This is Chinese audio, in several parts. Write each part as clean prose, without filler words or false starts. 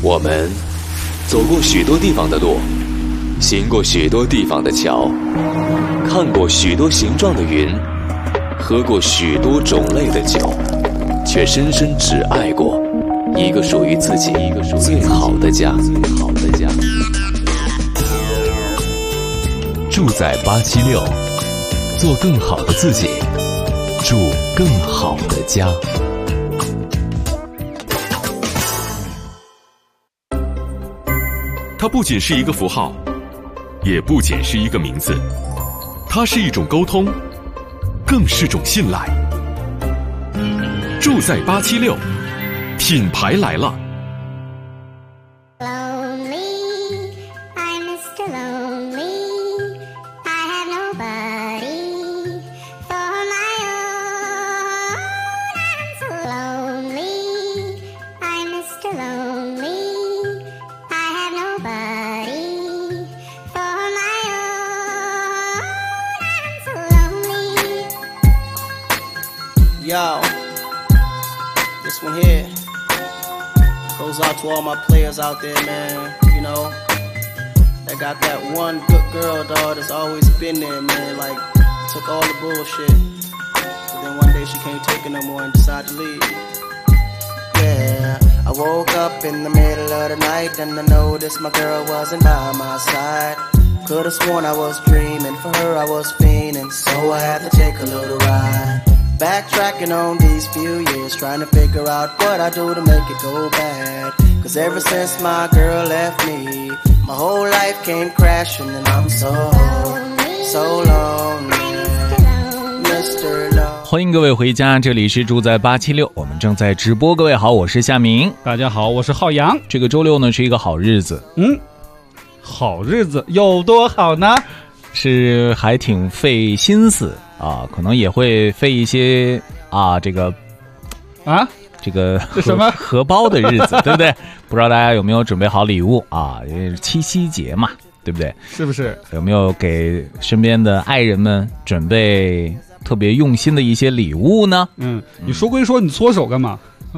我们走过许多地方的路，行过许多地方的桥，看过许多形状的云，喝过许多种类的酒，却深深只爱过一个属于自己最好的家。住在876，做更好的自己，住更好的家。 它不仅是一个符号，也不仅是一个名字，它是一种沟通，更是种信赖。住在876，品牌来了。 Yo, this one here goes out to all my players out there, man. You know, that got that one good girl, dog, that's always been there, man. Like, took all the bullshit, but then one day she can't take it no more and decided to leave. Yeah, I woke up in the middle of the night and I noticed my girl wasn't by my side. Could've sworn I was dreaming, for her I was fiending, so I had to take a little ride.Backtracking on these few years, trying to figure out what I do to make it go bad. Cause ever since my girl left me, my whole life came crashing and I'm so lonely, Mr. Lonely. 欢迎各位回家，这里是住在876，我们正在直播。各位好，我是夏明。 大家好，我是浩洋。 这个周六呢是一个好日子， 好日子有多好呢？ 是还挺费心思啊，可能也会费一些这个什么荷包的日子，对不对？不知道大家有没有准备好礼物啊？因为是七夕节嘛，对不对？ 是不是？ 有没有给身边的爱人们准备特别用心的一些礼物呢？ 你说归说，你搓手干嘛？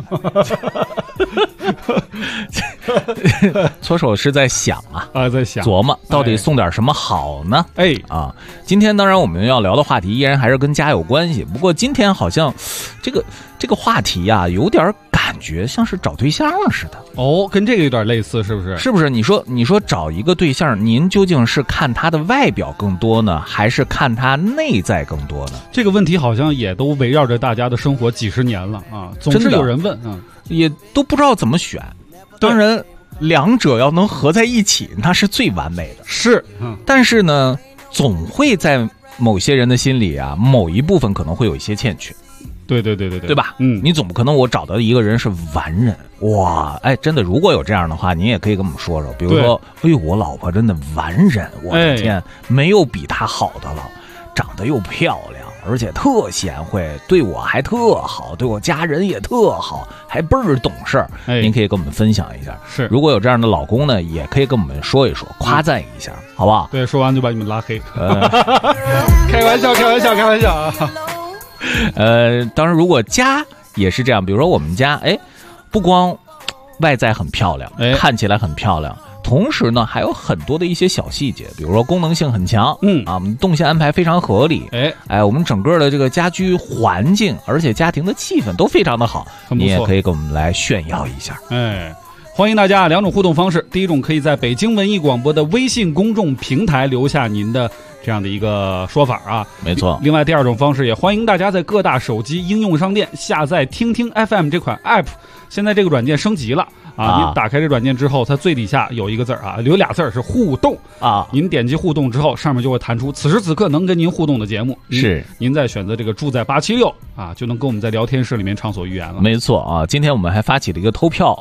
搓手是在想在想琢磨到底送点什么好呢？今天当然我们要聊的话题依然还是跟家有关系，不过今天好像这个话题啊，有点感觉像是找对象似的。 跟这个有点类似，是不是？ 是不是？你说找一个对象，您究竟是看他的外表更多呢，还是看他内在更多呢？ 这个问题好像也都围绕着大家的生活几十年了啊，总是有人问也都不知道怎么选。当然两者要能合在一起，那是最完美的。 是， 但是呢，总会在某些人的心里啊，某一部分可能会有一些欠缺。对吧？你总不可能我找到一个人是完人哇！真的，如果有这样的话，您也可以跟我们说说。比如说，我老婆真的完人，我的天，没有比她好的了，长得又漂亮，而且特贤惠，对我还特好，对我家人也特好，还倍儿懂事儿。您可以跟我们分享一下。 是， 如果有这样的老公呢，也可以跟我们说一说，夸赞一下，好不好？ 对，说完就把你们拉黑。开玩笑啊！ 当然，如果家也是这样，比如说我们家，不光外在很漂亮，看起来很漂亮，同时呢，还有很多的一些小细节，比如说功能性很强，我们动线安排非常合理，我们整个的这个家居环境，而且家庭的气氛都非常的好，你也可以跟我们来炫耀一下。 欢迎大家两种互动方式，第一种可以在北京文艺广播的微信公众平台留下您的这样的一个说法啊， 没错。 另外第二种方式，也欢迎大家在各大手机应用商店下载听听 FM 这款 app， 现在这个软件升级了你打开这软件之后，它最底下有一个字有俩字是互动您点击互动之后，上面就会弹出此时此刻能跟您互动的节目， 是您再选择这个住在876就能跟我们在聊天室里面畅所欲言了。 没错今天我们还发起了一个投票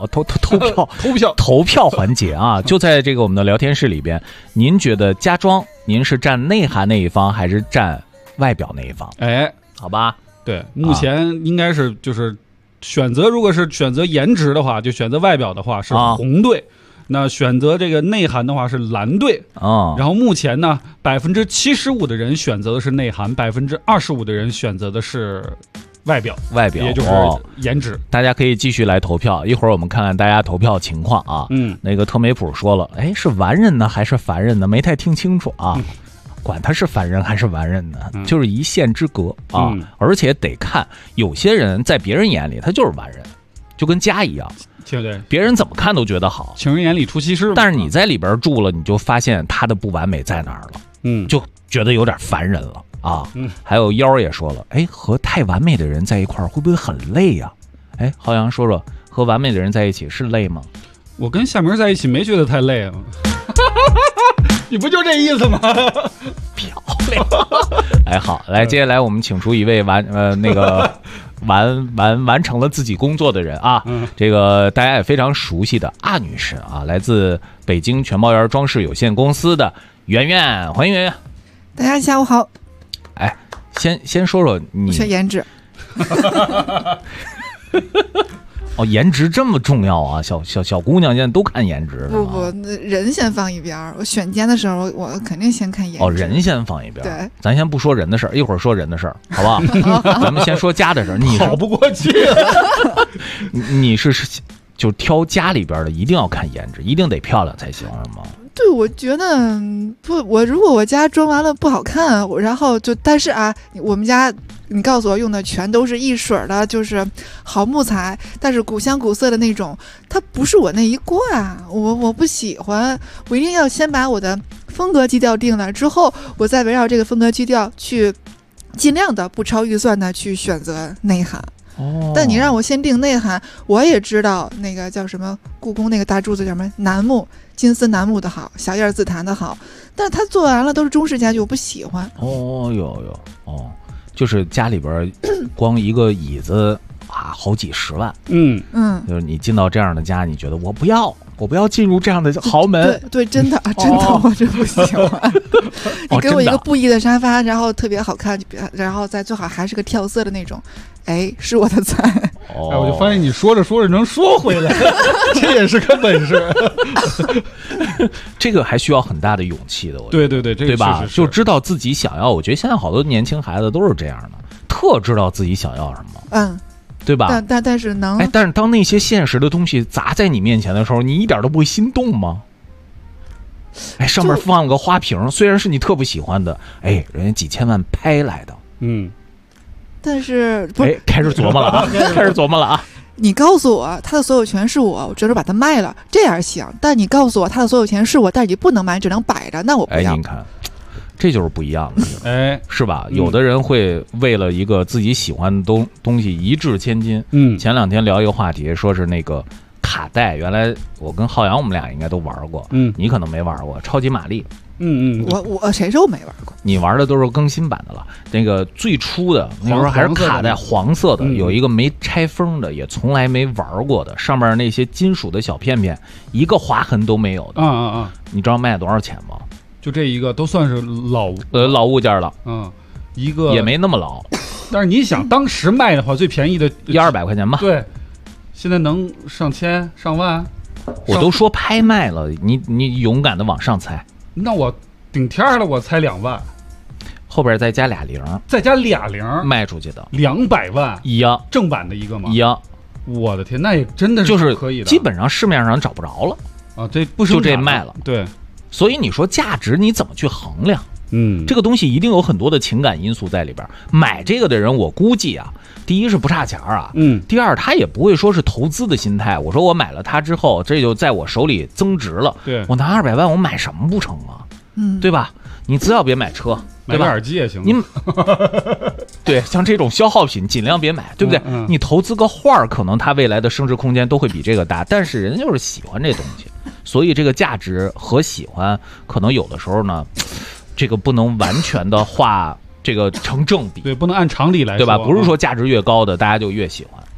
环节就在这个我们的聊天室里边，您觉得家装您是站内涵那一方还是站外表那一方？好吧， 对，目前应该是就是选择，如果是选择颜值的话，就选择外表的话是红队，那选择这个内涵的话是蓝队然后目前呢，75%的人选择的是内涵，25%的人选择的是外表，也就是颜值。 大家可以继续来投票，一会儿我们看看大家投票情况啊。那个特美普说了，哎，是完人呢还是凡人呢？没太听清楚啊。管他是凡人还是完人呢，就是一线之隔啊。而且得看，有些人在别人眼里他就是完人，就跟家一样。 对， 别人怎么看都觉得好， 情人眼里出西施。 但是你在里边住了，你就发现他的不完美在哪儿了，就觉得有点烦人了啊。还有妖也说了，哎，和太完美的人在一块儿会不会很累呀？哎，浩洋说说，和完美的人在一起是累吗？ 我跟夏明在一起没觉得太累啊。你不就这意思吗？ 漂亮。哎，好，来，接下来我们请出一位完成了自己工作的人啊。这个大家也非常熟悉的阿女士啊，来自北京全包园装饰有限公司的圆圆，欢迎圆圆。 大家下午好。 哎，先说说你选颜值。 哦，颜值这么重要啊！小姑娘现在都看颜值。 不，人先放一边。我选奸的时候，我肯定先看颜值。 哦，人先放一边。 对， 咱先不说人的事儿，一会儿说人的事儿，好不好？咱们先说家的事儿。你跑不过去。 你是就挑家里边的，一定要看颜值，一定得漂亮才行，是吗？ 对，我觉得不，如果我家装完了不好看，然后但是啊，我们家你告诉我用的全都是一水的，就是好木材，但是古香古色的那种，它不是我那一挂，我不喜欢，我一定要先把我的风格基调定了之后，我再围绕这个风格基调去尽量的不超预算的去选择内涵。但你让我先定内涵，我也知道那个叫什么故宫那个大柱子叫什么楠木金丝楠木的好，小叶紫檀的好，但是他做完了都是中式家具，我不喜欢。 就是家里边光一个椅子啊，好几十万。就是你进到这样的家，你觉得我不要进入这样的豪门。 对，真的，我真不喜欢。你给我一个布艺的沙发，然后特别好看，然后再最好还是个跳色的那种，哎，是我的菜。 我就发现你说着说着能说回来，这也是个本事。 这个还需要很大的勇气的。 对， 对吧？就知道自己想要。我觉得现在好多年轻孩子都是这样的，特知道自己想要什么。对吧？ 但是能但是当那些现实的东西砸在你面前的时候，你一点都不会心动吗？哎，上面放了个花瓶，虽然是你特不喜欢的，哎，人家几千万拍来的， 但是不是开始琢磨了啊！ 你告诉我他的所有权是我只能把它卖了，这样行。但你告诉我他的所有权是我，但是你不能买，只能摆着，那我不要。 您看。这就是不一样的， 哎， 是吧？有的人会为了一个自己喜欢的东西一掷千金。前两天聊一个话题，说是那个卡带，原来我跟浩洋我们俩应该都玩过，你可能没玩过超级玛丽。 我谁说我没玩过？ 你玩的都是更新版的了。那个最初的那时候还是卡带，黄色的，有一个没拆封的，也从来没玩过的，上面那些金属的小片片，一个划痕都没有的。你知道卖多少钱吗？ 就这一个都算是老物件了， 一个也没那么老， 但是你想当时卖的话，最便宜的 100-200块钱吧。 对，现在能上千上万， 我都说拍卖了，你勇敢的往上猜。 那我顶天了，我猜2万， 后边再加俩零，卖出去的 200万一样， 正版的一个吗？ 一样。 我的天，那也真的是可以的， 基本上市面上找不着了啊，这不就这卖了， 对。 所以你说价值你怎么去衡量？这个东西一定有很多的情感因素在里边。买这个的人，我估计啊，第一是不差钱啊，第二他也不会说是投资的心态。我说我买了它之后，这就在我手里增值了。 对， 我拿200万，我买什么不成啊？对吧？你只要别买车， 买个耳机也行。 你对，像这种消耗品尽量别买，对不对？你投资个画，可能它未来的升值空间都会比这个大，但是人家就是喜欢这东西。所以这个价值和喜欢可能有的时候呢，这个不能完全的画这个成正比， 对，不能按常理来说， 对吧？不是说价值越高的大家就越喜欢，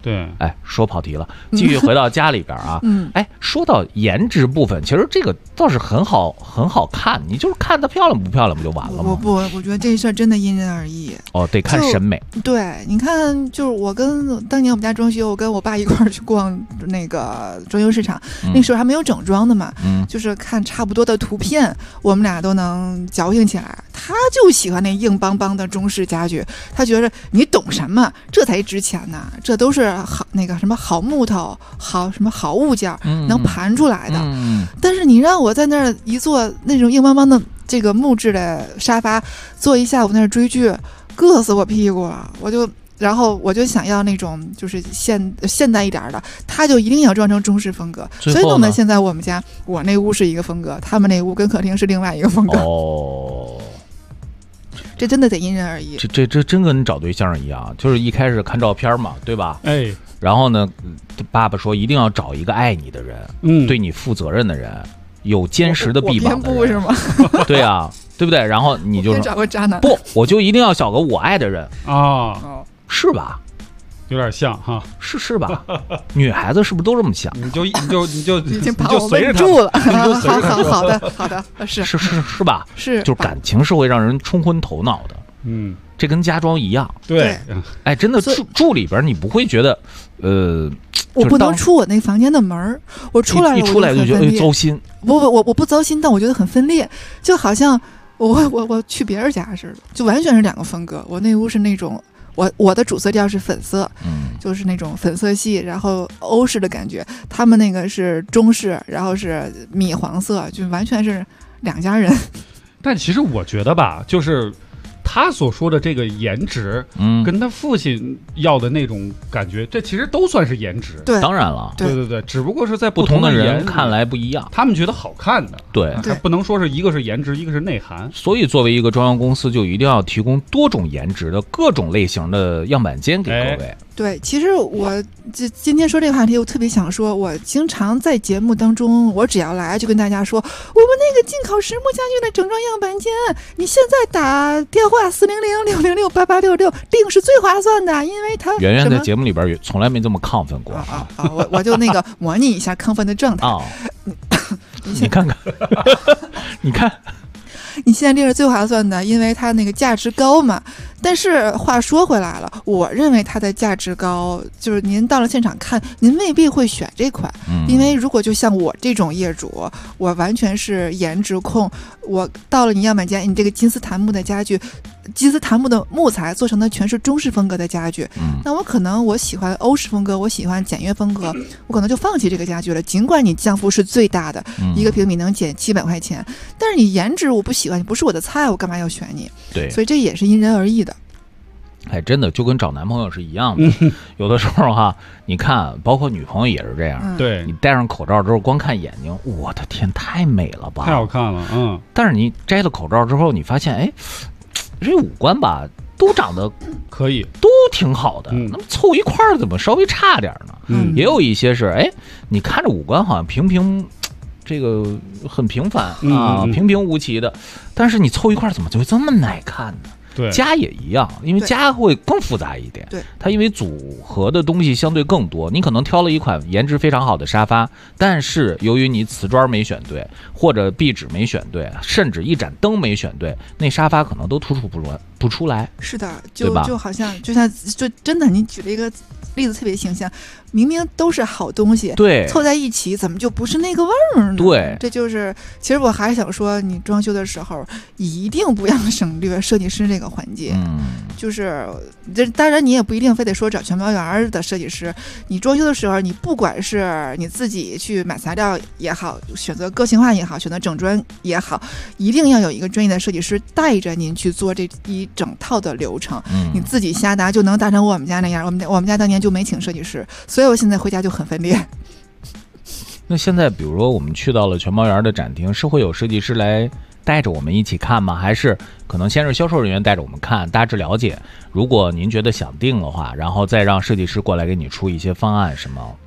对， 哎，说跑题了，继续回到家里边啊。哎，说到颜值部分，其实这个倒是很好看，你就是看它漂亮不漂亮不就完了吗？ 我觉得这事儿真的因人而异。 哦，得看审美。 对，你看，就是我跟当年我们家装修，我跟我爸一块儿去逛那个装修市场，那时候还没有整装的嘛，就是看差不多的图片，我们俩都能矫情起来。他就喜欢那硬邦邦的中式家具，他觉得你懂什么？这才值钱呢，这都是好那个什么好木头，好什么好物件，能盘出来的。但是你让我在那儿一坐那种硬邦邦的这个木质的沙发，坐一下午那儿追剧，硌死我屁股了。然后我就想要那种就是现代一点的，他就一定要装成中式风格，所以弄得现在我们家我那屋是一个风格，他们那屋跟客厅是另外一个风格。哦，这真的得因人而异。 这真跟你找对象一样，就是一开始看照片嘛，对吧？ 哎， 然后呢，爸爸说一定要找一个爱你的人，对你负责任的人，有坚实的臂膀的人。 我是吗？ 对啊，对不对？然后你就说找个渣男， 不，我就一定要找个我爱的人啊。 是吧？ 有点像哈， 是吧？女孩子是不是都这么想？ 你就已经把我随着住了。好的， 是吧？ 是， 就感情是会让人冲昏头脑的。这跟家装一样。 对， 哎，真的住里边你不会觉得， 我不能出我那房间的门，我出来了， 一出来就觉得糟心。 我不糟心，但我觉得很分裂，就好像我去别人家似的，就完全是两个风格。我那屋是那种。我的主色调是粉色，就是那种粉色系，然后欧式的感觉。他们那个是中式，然后是米黄色，就完全是两家人。 但其实我觉得吧，就是他所说的这个颜值，跟他父亲要的那种感觉，这其实都算是颜值。 对， 当然了， 对，只不过是在不同的人看来不一样， 他们觉得好看的， 对， 还不能说是一个是颜值，一个是内涵。 所以作为一个装修公司，就一定要提供多种颜值的各种类型的样板间给各位。 对，其实我今天说这个话题，我特别想说，我经常在节目当中，我只要来就跟大家说，我们那个进口实木家具的整装样板间，你现在打电话400-606-8866订是最划算的，因为它圆圆在节目里边从来没这么亢奋过我就那个模拟一下亢奋的状态你看看你看你现在订是最划算的，因为它那个价值高嘛。但是话说回来了，我认为它的价值高，就是您到了现场看，您未必会选这款，因为如果就像我这种业主，我完全是颜值控，我到了你样板间，你这个金丝檀木的家具，金丝檀木的木材做成的全是中式风格的家具，那我可能我喜欢欧式风格，我喜欢简约风格，我可能就放弃这个家具了。尽管你降幅是最大的，1个平米能减700块钱，但是你颜值我不喜欢，你不是我的菜，我干嘛要选你？ 对， 所以这也是因人而异的。 哎，真的就跟找男朋友是一样的，有的时候哈，你看，包括女朋友也是这样。 对， 你戴上口罩之后，光看眼睛，我的天，太美了吧， 太好看了， 但是你摘了口罩之后，你发现，哎，这五官吧，都长得可以， 都挺好的，那么凑一块儿怎么稍微差点呢？也有一些是，哎，你看着五官好像平。这个很平凡啊，平平无奇的，但是你凑一块怎么就会这么耐看呢？ 对， 家也一样，因为家会更复杂一点。 对， 它因为组合的东西相对更多，你可能挑了一款颜值非常好的沙发，但是由于你瓷砖没选对，或者壁纸没选对，甚至一盏灯没选对，那沙发可能都突出不出来。 是的，就好像就真的，你举了一个例子特别形象，明明都是好东西， 对， 凑在一起怎么就不是那个味儿呢？ 对， 这就是其实我还想说，你装修的时候一定不要省略设计师这个环节。就是这当然你也不一定非得说找全毛园的设计师，你装修的时候，你不管是你自己去买材料也好，选择个性化也好，选择整砖也好，一定要有一个专业的设计师带着您去做这一整套的流程。你自己瞎搭就能搭成我们家那样，我们家当年就没请设计师，所以我现在回家就很分裂。 那现在比如说我们去到了全毛园的展厅，是会有设计师来带着我们一起看吗？还是可能先是销售人员带着我们看，大致了解，如果您觉得想定的话，然后再让设计师过来给你出一些方案什么？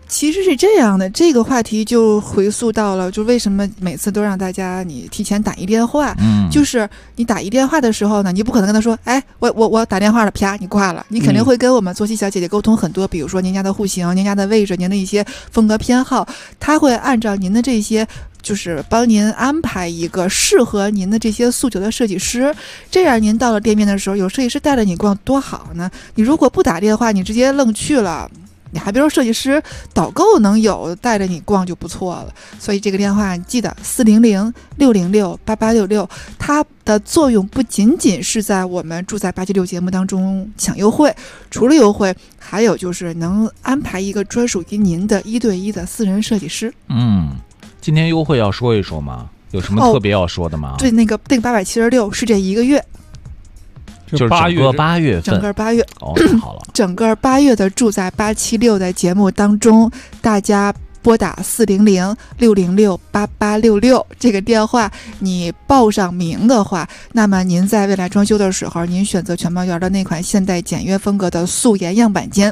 其实是这样的，这个话题就回溯到了，就为什么每次都让大家你提前打一电话，就是你打一电话的时候呢，你不可能跟他说，哎，我打电话了，啪，你挂了，你肯定会跟我们作息小姐姐沟通很多，比如说您家的户型、您家的位置、您的一些风格偏好，他会按照您的这些。就是帮您安排一个适合您的这些诉求的设计师，这样您到了店面的时候，有设计师带着你逛多好呢。你如果不打电话，你直接愣去了，你还别说设计师导购能有带着你逛就不错了。所以这个电话你记得400-606-8866，它的作用不仅仅是在我们住在876节目当中抢优惠，除了优惠，还有就是能安排一个专属于您的1对1的私人设计师。 今天优惠要说一说吗？有什么特别要说的吗？ 对，那个876是这1个月， 就是整个8月份， 整个8月太好了。 整个8月的住在876的节目当中，大家拨打400-606-8866这个电话，你报上名的话，那么您在未来装修的时候，您选择全茂园的那款现代简约风格的素颜样板间。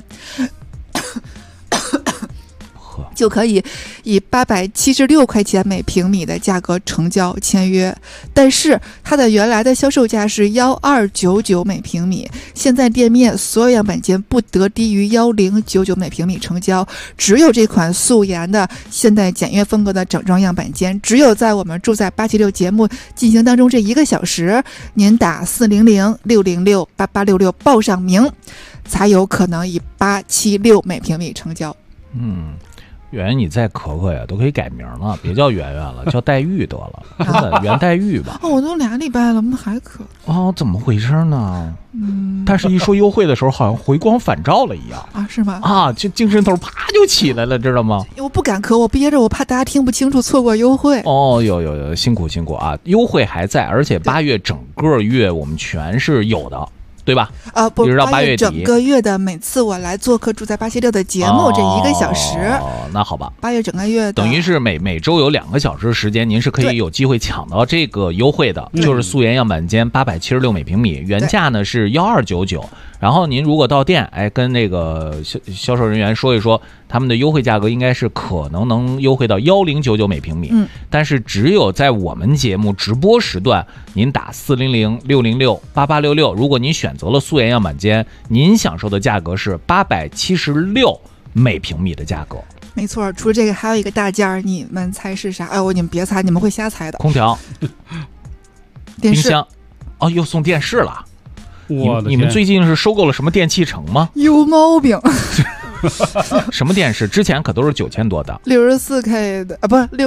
就可以以876块钱每平米的价格成交签约，但是它的原来的销售价是1299每平米，现在店面所有样板间不得低于1099每平米成交，只有这款素颜的现代简约风格的整装样板间，只有在我们住在876节目进行当中这1个小时，您打400-606-8866报上名，才有可能以876每平米成交。 圆圆，你再可可呀，都可以改名了，别叫圆圆了，叫黛玉得了，真的袁黛玉吧。 我都2礼拜了，们还可怎么回事呢？但是一说优惠的时候，好像回光返照了一样啊？是吗？ 就精神头啪就起来了，知道吗？ 我不敢咳，我憋着，我怕大家听不清楚，错过优惠。 有，辛苦啊！优惠还在，而且8月整个月我们全是有的。对吧？ 不， 一直到8月底， 整个月的每次我来做客住在876的节目，这1个小时。 那好吧。 8月整个月等于是每周有2个小时时间，您是可以有机会抢到这个优惠的，就是素颜样板间876每平米，原价呢是1299。然后您如果到店，跟那个销售人员说一说，他们的优惠价格应该是可能优惠到1099每平米。但是只有在我们节目直播时段，您打400-606-8866，如果您选择了素颜样板间，您享受的价格是876每平米的价格。 没错，除了这个还有一个大件儿，你们猜是啥？你们别猜，你们会瞎猜的。 空调、 电视。 冰箱，又送电视了。你们最近是收购了什么电器城吗？ 有毛病。 什么电视？之前可都是9000多的 ，64K 的不是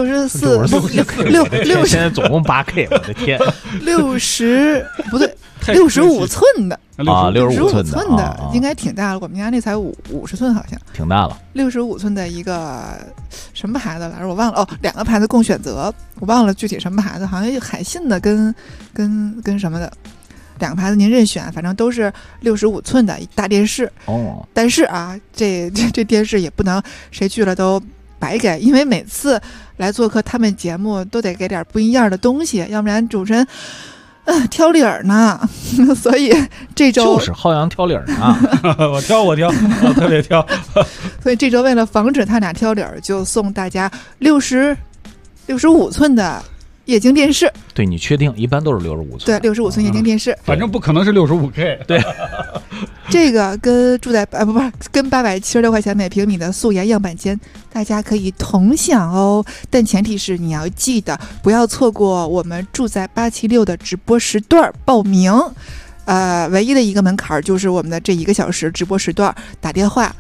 64， 现在总共8K， 我的天 ，60不对，65寸的 65 寸的应该挺大了，我们家那才50寸，好像挺大了。 65寸的一个什么牌子来着？我忘了2个牌子供选择，我忘了具体什么牌子，好像有海信的跟什么的。2个牌子您任选，反正都是65寸的大电视。但是这电视也不能谁去了都白给，因为每次来做客他们节目都得给点不一样的东西，要不然主持人挑理儿呢。所以这周就是浩洋挑理儿呢。 我挑，我特别挑。 所以这周为了防止他俩挑理儿，就送大家65寸的液晶电视。 对，你确定？一般都是65寸。 对，65寸液晶电视， 反正不可能是65K。 对， 这个跟住在跟876块钱每平米的素颜样板间，大家可以同享哦。但前提是你要记得不要错过我们住在876的直播时段报名。唯一的一个门槛就是我们的这1个小时直播时段，打电话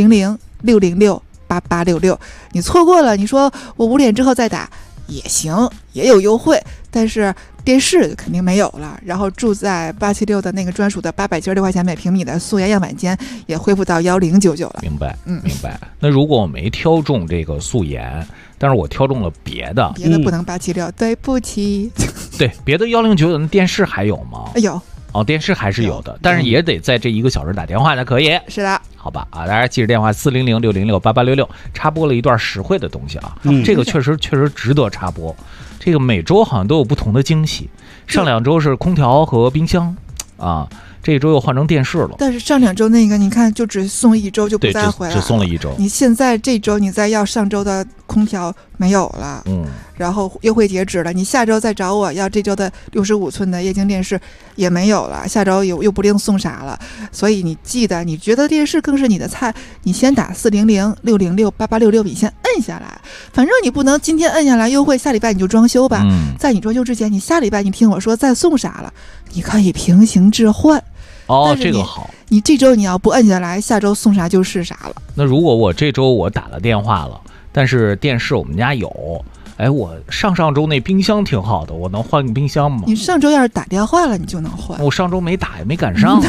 400-606-8866。你错过了，你说我5点之后再打。也行，也有优惠，但是电视肯定没有了。然后住在876的那个专属的896块钱每平米的素颜样板间也恢复到1099了。 明白，明白。那如果我没挑中这个素颜，但是我挑中了别的不能876，对不起。 对，别的1099的电视还有吗？ 有。 电视还是有的，但是也得在这1个小时打电话才可以。 是的， 好吧大家记着电话400-606-8866，插播了一段实惠的东西这个确实值得插播。这个每周好像都有不同的惊喜，上2周是空调和冰箱这一周又换成电视了。 但是上2周那个，你看就只送1周就不再回来了， 只送了1周。 你现在这周你再要上周的空调没有了，然后优惠截止了，你下周再找我要这周的65寸的液晶电视也没有了，下周又不定送啥了。所以你记得，你觉得电视更是你的菜，你先打400-606-8866，你先摁下来。反正你不能今天摁下来优惠，下礼拜你就装修吧。在你装修之前，你下礼拜你听我说再送啥了，你可以平行置换。 这个好。 你这周你要不摁下来，下周送啥就是啥了。 那如果我这周我打了电话了，但是电视我们家有，我上周那冰箱挺好的，我能换个冰箱吗？ 你上周要是打电话了，你就能换。 我上周没打，也没赶上。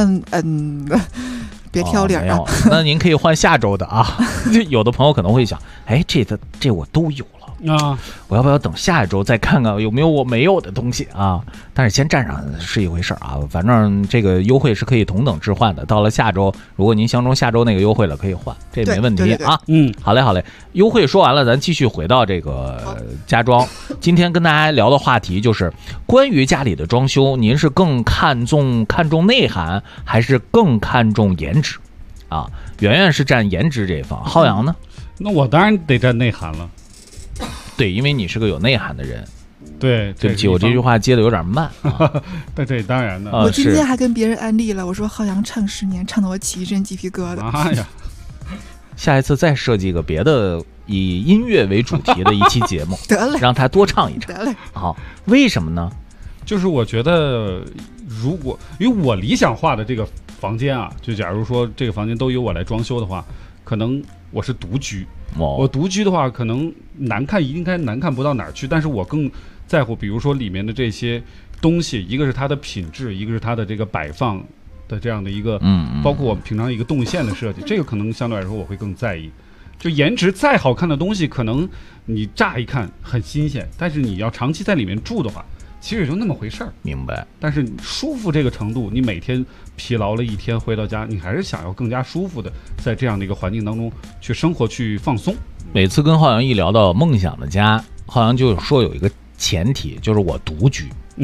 别挑理啊。 那您可以换下周的啊。有的朋友可能会想，这我都有了啊，我要不要等下一周再看看有没有我没有的东西啊？但是先占上是一回事啊，反正这个优惠是可以同等置换的。到了下周，如果您相中下周那个优惠了，可以换，这没问题啊。好嘞，优惠说完了，咱继续回到这个家装。今天跟大家聊的话题就是关于家里的装修，您是更看重内涵，还是更看重颜值啊？圆圆是站颜值这一方，浩洋呢？ 那我当然得站内涵了。 对，因为你是个有内涵的人。 对不起，我这句话接的有点慢啊。 这当然的。 我今天还跟别人安利了，我说浩洋唱10年，唱得我起一身鸡皮疙瘩。 哎呀， 下一次再设计个别的以音乐为主题的一期节目， 得嘞， 让他多唱一唱。 得嘞。 好，为什么呢？ 就是我觉得，因为我理想化的这个房间啊，就假如说这个房间都由我来装修的话，可能我是独居。我独居的话，可能难看应该难看不到哪儿去，但是我更在乎，比如说里面的这些东西，一个是它的品质，一个是它的这个摆放的这样的一个，包括我们平常一个动线的设计，这个可能相对来说我会更在意。就颜值再好看的东西，可能你乍一看很新鲜，但是你要长期在里面住的话，其实也就那么回事儿。 明白。 但是舒服这个程度，你每天疲劳了一天回到家，你还是想要更加舒服的在这样的一个环境当中去生活去放松。 每次跟浩洋一聊到梦想的家，浩洋就说有一个前提，就是我独居。 你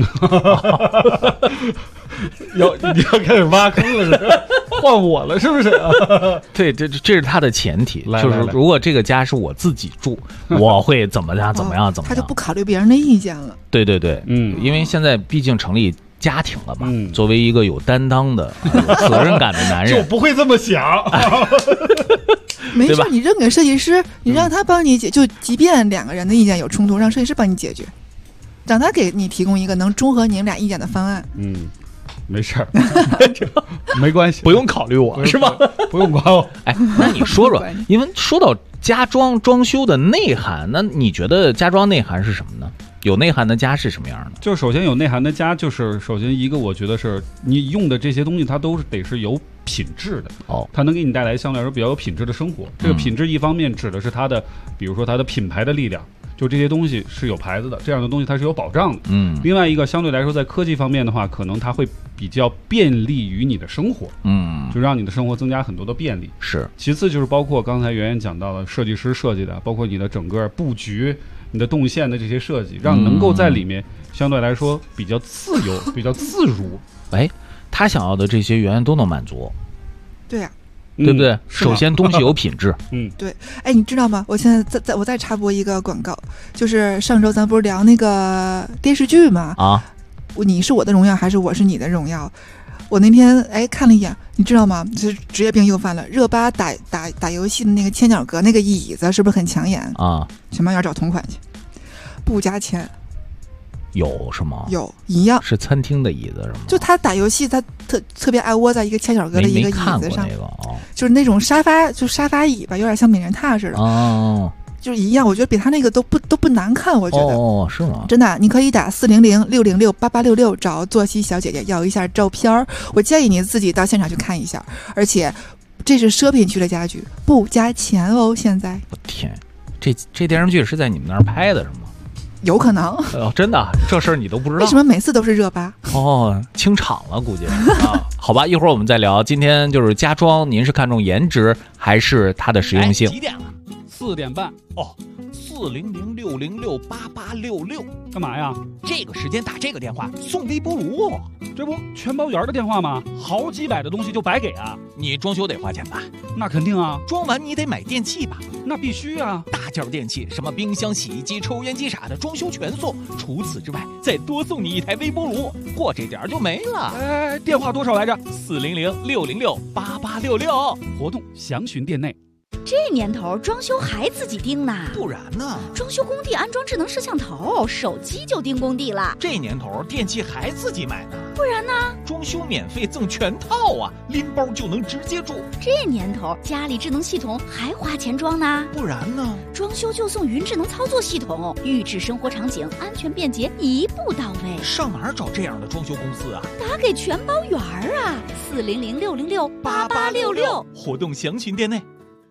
要开始挖坑了是吧？换我了是不是？ 对，这是他的前提，就是如果这个家是我自己住，我会怎么样？ 他就不考虑别人的意见了。 对，因为现在毕竟成立家庭了嘛，作为一个有担当的、有责任感的男人， 就不会这么想。 没事，你扔给设计师，你让他帮你解，就即便2个人的意见有冲突，让设计师帮你解决，让他给你提供一个能中和你们俩意见的方案。 没事儿，没关系， 不用考虑我是吧？ 不用管我。 那你说说，因为说到家装修的内涵，那你觉得家装内涵是什么呢？有内涵的家是什么样的？ 就首先有内涵的家，就是首先一个，我觉得是你用的这些东西，它都是得是有品质的它能给你带来相对来说比较有品质的生活。这个品质一方面指的是它的，比如说它的品牌的力量。就这些东西是有牌子的，这样的东西它是有保障的。另外一个相对来说，在科技方面的话，可能它会比较便利于你的生活。就让你的生活增加很多的便利。 是。 其次就是包括刚才圆圆讲到了设计师设计的，包括你的整个布局、你的动线的这些设计，让能够在里面相对来说比较自由、比较自如。 他想要的这些圆圆都能满足。 对呀。 对不对？首先东西有品质。 对。你知道吗？我现在我再插播一个广告，就是上周咱不是聊那个电视剧吗？你是我的荣耀还是我是你的荣耀？我那天看了一眼，你知道吗？就是职业病又犯了。热巴打游戏的那个千鸟阁那个椅子是不是很抢眼啊？全班要找同款去，不加钱。 有是吗？ 有一样是餐厅的椅子是吗？ 就他打游戏，他特别爱窝在一个千鸟阁的一个椅子上，就是那种沙发椅吧，有点像美人榻似的。就是一样，我觉得比他那个都不难看，我觉得。 是吗？ 真的，你可以打400-606-8866找作息小姐姐要一下照片。我建议你自己到现场去看一下，而且这是奢品区的家具，不加钱哦。现在我天，这电视剧是在你们那儿拍的是吗？ 有可能真的，这事儿你都不知道？ 为什么每次都是热巴？ 清场了估计好吧，一会儿我们再聊。今天就是家装，您是看重颜值还是它的实用性？ 几点了？4点半。4 400-606-8866。 干嘛呀？ 这个时间打这个电话送微波炉， 这不全包圆的电话吗？好几百的东西就白给啊！ 你装修得花钱吧？ 那肯定啊！ 装完你得买电器吧？ 那必须啊！ 大件电器，什么冰箱、洗衣机、抽烟机啥的，装修全送。除此之外，再多送你一台微波炉，过这点就没了。 哎，电话多少来着 ？400-606-8866。 活动详询店内。 这年头装修还自己盯呢？ 不然呢？ 装修工地安装智能摄像头，手机就盯工地了。 这年头电器还自己买呢？ 不然呢？ 装修免费赠全套啊，拎包就能直接住。 这年头家里智能系统还花钱装呢？ 不然呢？ 装修就送云智能操作系统，预制生活场景，安全便捷，一步到位。 上哪儿找这样的装修公司啊？ 打给全包圆啊！400-606-8866。 活动详询店内。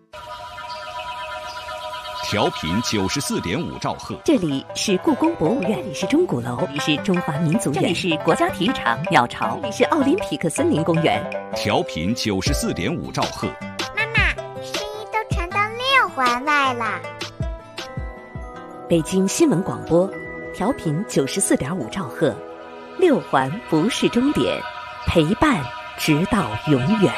调频94.5兆赫， 这里是故宫博物院，这里是钟鼓楼，这里是中华民族院，这里是国家体育场鸟巢，这里是奥林匹克森林公园。 调频94.5兆赫。 妈妈，声音都传到6环外了。 北京新闻广播，调频94.5兆赫，6环不是终点，陪伴直到永远。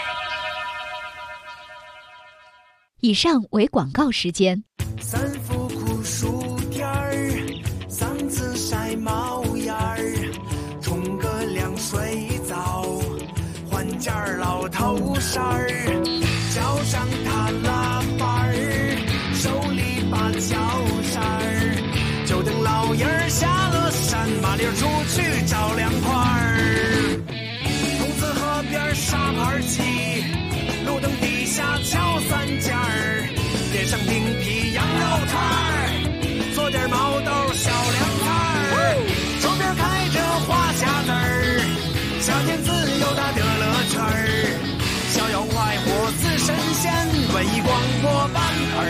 以上为广告时间。 三伏酷暑天儿，嗓子晒冒烟儿，冲个凉水澡，换件老头衫儿，脚上踏拉板儿，手里把脚扇儿，就等老爷儿下了山，麻溜出去找凉快儿。筒子河边沙盘棋，路灯底下敲三尖儿，点上冰皮羊肉串儿，做点毛豆小凉菜儿，周边开着花匣子儿，夏天自由的乐乐圈儿，逍遥快活似神仙，文艺广播办耳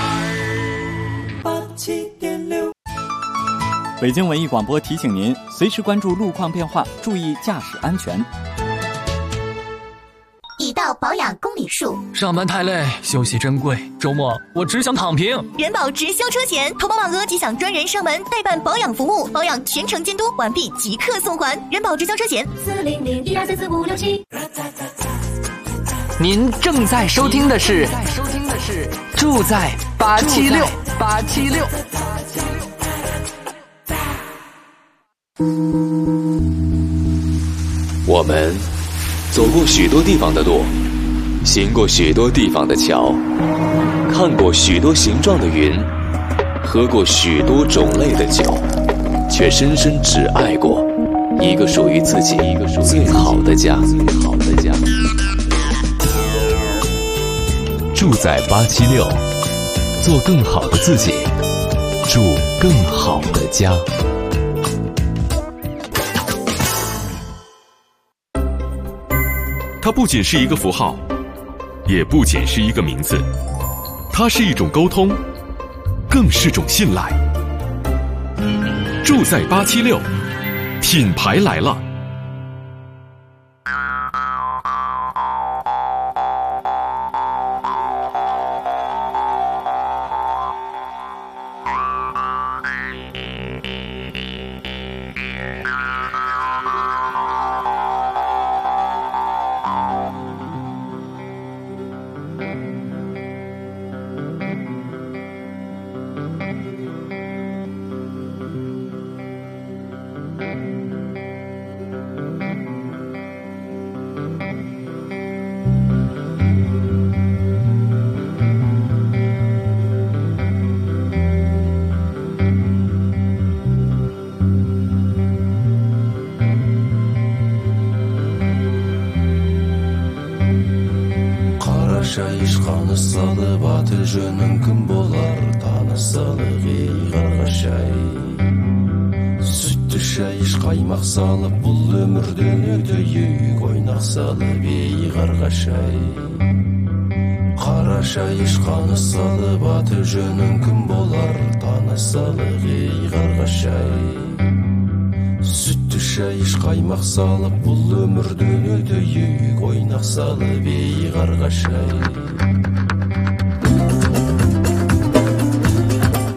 边儿。87.6。 北京文艺广播提醒您，随时关注路况变化，注意驾驶安全。 已到保养公里数， 上班太累，休息珍贵，周末我只想躺平。 人保直销车险，投保满额即享专人上门代办保养服务，保养全程监督，完毕即刻送还。人保直销车险 400-1234567。 您正在收听的是住在876。 我们走过许多地方的路，行过许多地方的桥，看过许多形状的云，喝过许多种类的酒，却深深只爱过一个属于自己最好的家。住在876，做更好的自己，住更好的家。 它不仅是一个符号，也不仅是一个名字，它是一种沟通，更是种信赖。住在876，品牌来了。 Ишқаны салып аты жөнің кім болар таны салып ей қарғашай сүтті шай іш қаймақ салып бұл өмірден өтейік ойнақ салып ей қарғашай қарашай ишқаны салып аты жөнің кім болар таны салып ей қарғашай сүтті шай іш қаймақ салып бұл өмірден өтейік ойнақ салып ей қарғашай。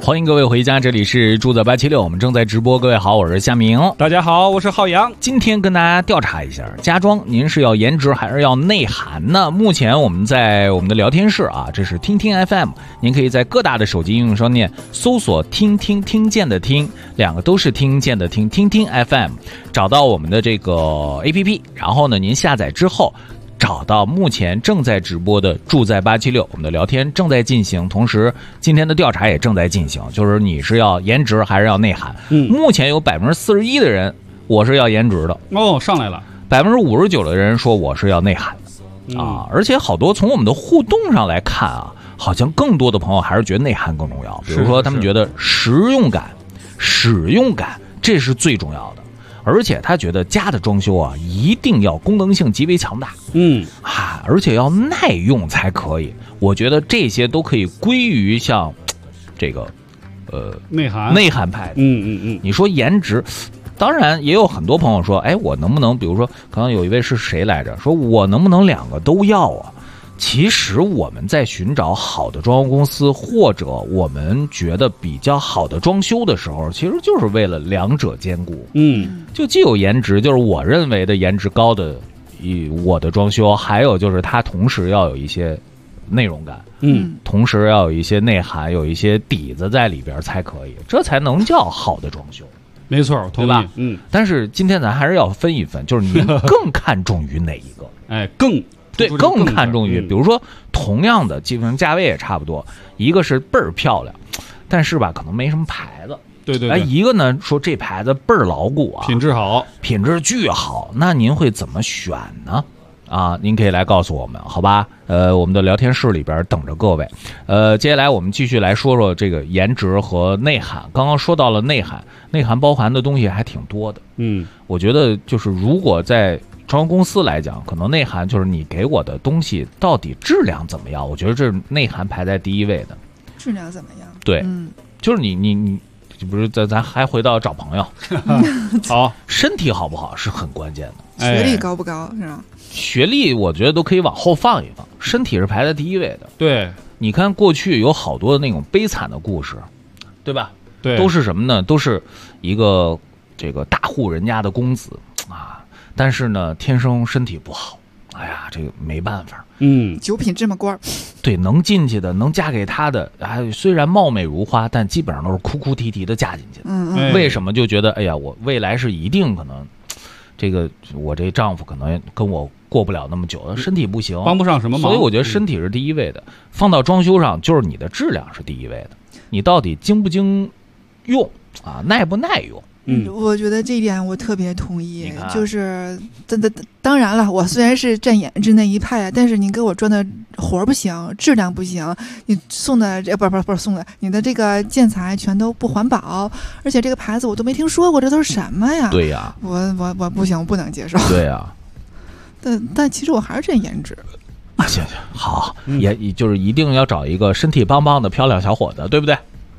欢迎各位回家，这里是住在876，我们正在直播。各位好，我是夏明。 大家好，我是浩洋。 今天跟大家调查一下，家装您是要颜值还是要内涵呢？目前我们在我们的聊天室啊，这是听听 FM， 您可以在各大的手机应用商店搜索听听听见的听，两个都是听见的听，听听 FM， 找到我们的这个 APP， 然后呢您下载之后找到目前正在直播的住在876，我们的聊天正在进行，同时今天的调查也正在进行，就是你是要颜值还是要内涵。目前有 41% 的人我是要颜值的上来了， 59% 的人说我是要内涵的啊，而且好多从我们的互动上来看啊，好像更多的朋友还是觉得内涵更重要，比如说他们觉得实用感使用感这是最重要的，而且他觉得家的装修啊，一定要功能性极为强大，而且要耐用才可以。我觉得这些都可以归于像这个内涵派的。你说颜值，当然也有很多朋友说，哎，我能不能，比如说，可能有一位是谁来着，说我能不能两个都要啊？其实我们在寻找好的装修公司，或者我们觉得比较好的装修的时候，其实就是为了两者兼顾。就既有颜值，就是我认为的颜值高的我的装修，还有就是它同时要有一些内容感，同时要有一些内涵，有一些底子在里边才可以，这才能叫好的装修。 没错， 对吧？但是今天咱还是要分一分，就是您更看重于哪一个？更看重于，比如说同样的基本上价位也差不多，一个是倍儿漂亮，但是吧可能没什么牌子， 对， 一个呢说这牌子倍儿牢固啊， 品质好， 品质巨好，那您会怎么选呢？啊，您可以来告诉我们，好吧？我们的聊天室里边等着各位。接下来我们继续来说说这个颜值和内涵。刚刚说到了内涵，内涵包含的东西还挺多的。我觉得就是如果在装修公司来讲，可能内涵就是你给我的东西到底质量怎么样，我觉得这内涵排在第一位的。 质量怎么样？ 对，就是你不是咱还回到找朋友，好，身体好不好是很关键的， 学历高不高是吧？ 学历我觉得都可以往后放一放，身体是排在第一位的。 对， 你看过去有好多的那种悲惨的故事，对吧？ 对， 都是什么呢？都是一个这个大户人家的公子啊，但是呢天生身体不好，哎呀，这个没办法。 九品芝麻官， 对，能进去的，能嫁给他的，虽然貌美如花，但基本上都是哭哭啼啼的嫁进去的。为什么就觉得，哎呀，我未来是一定可能，这个我这丈夫可能跟我过不了那么久，身体不行， 帮不上什么忙。 所以我觉得身体是第一位的，放到装修上就是你的质量是第一位的，你到底经不经用啊，耐不耐用。 我觉得这一点我特别同意，就是当然了，我虽然是占颜值那一派，但是你给我装的活不行，质量不行，你送的不是送的，你的这个建材全都不环保，而且这个牌子我都没听说过，这都是什么呀？ 对呀， 我不行，我不能接受。 对呀， 但其实我还是占颜值。 行，好，也就是一定要找一个身体棒棒的漂亮小伙子，对不对？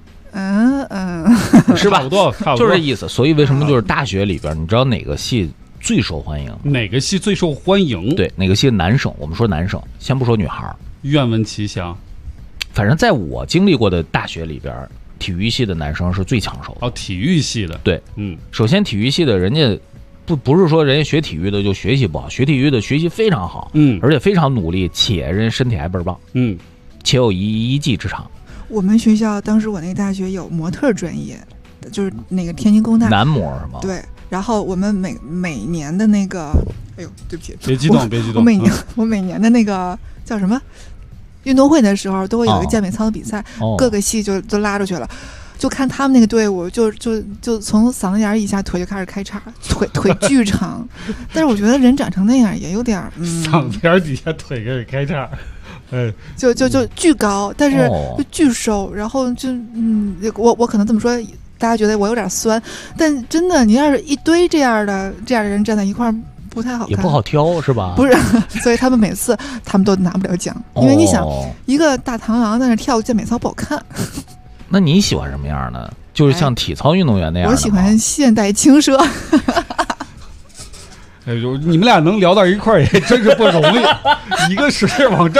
是吧？ 差不多， 就是这意思。所以为什么就是大学里边，你知道哪个系最受欢迎？ 哪个系最受欢迎？ 对，哪个系男生？我们说男生，先不说女孩。 愿闻其详。 反正在我经历过的大学里边，体育系的男生是最抢手的。 体育系的， 对，首先体育系的人家不是说人家学体育的就学习不好，学体育的学习非常好，而且非常努力，且人身体还倍儿棒，且有一技之长。 我们学校当时我那个大学有模特专业，就是那个天津工大男模是吗？ 对，然后我们每年的那个，哎呦，对不起， 别激动， 我每年的那个叫什么运动会的时候，都会有一个健美操的比赛，各个系就都拉出去了。就看他们那个队伍，就从嗓子眼以下腿就开始开叉，腿巨长。但是我觉得人长成那样也有点嗓子眼底下腿开始开叉。 就巨高，但是就巨瘦，然后就我可能这么说，大家觉得我有点酸，但真的，你要是一堆这样的人站在一块儿，不太好看， 也不好挑，是吧？ 不是，所以他们每次都拿不了奖，因为你想，一个大螳螂在那跳健美操不好看。 那你喜欢什么样的？就是像体操运动员那样的？ 我喜欢现代轻奢。 你们俩能聊到一块儿也真是不容易，一个使劲往这儿带，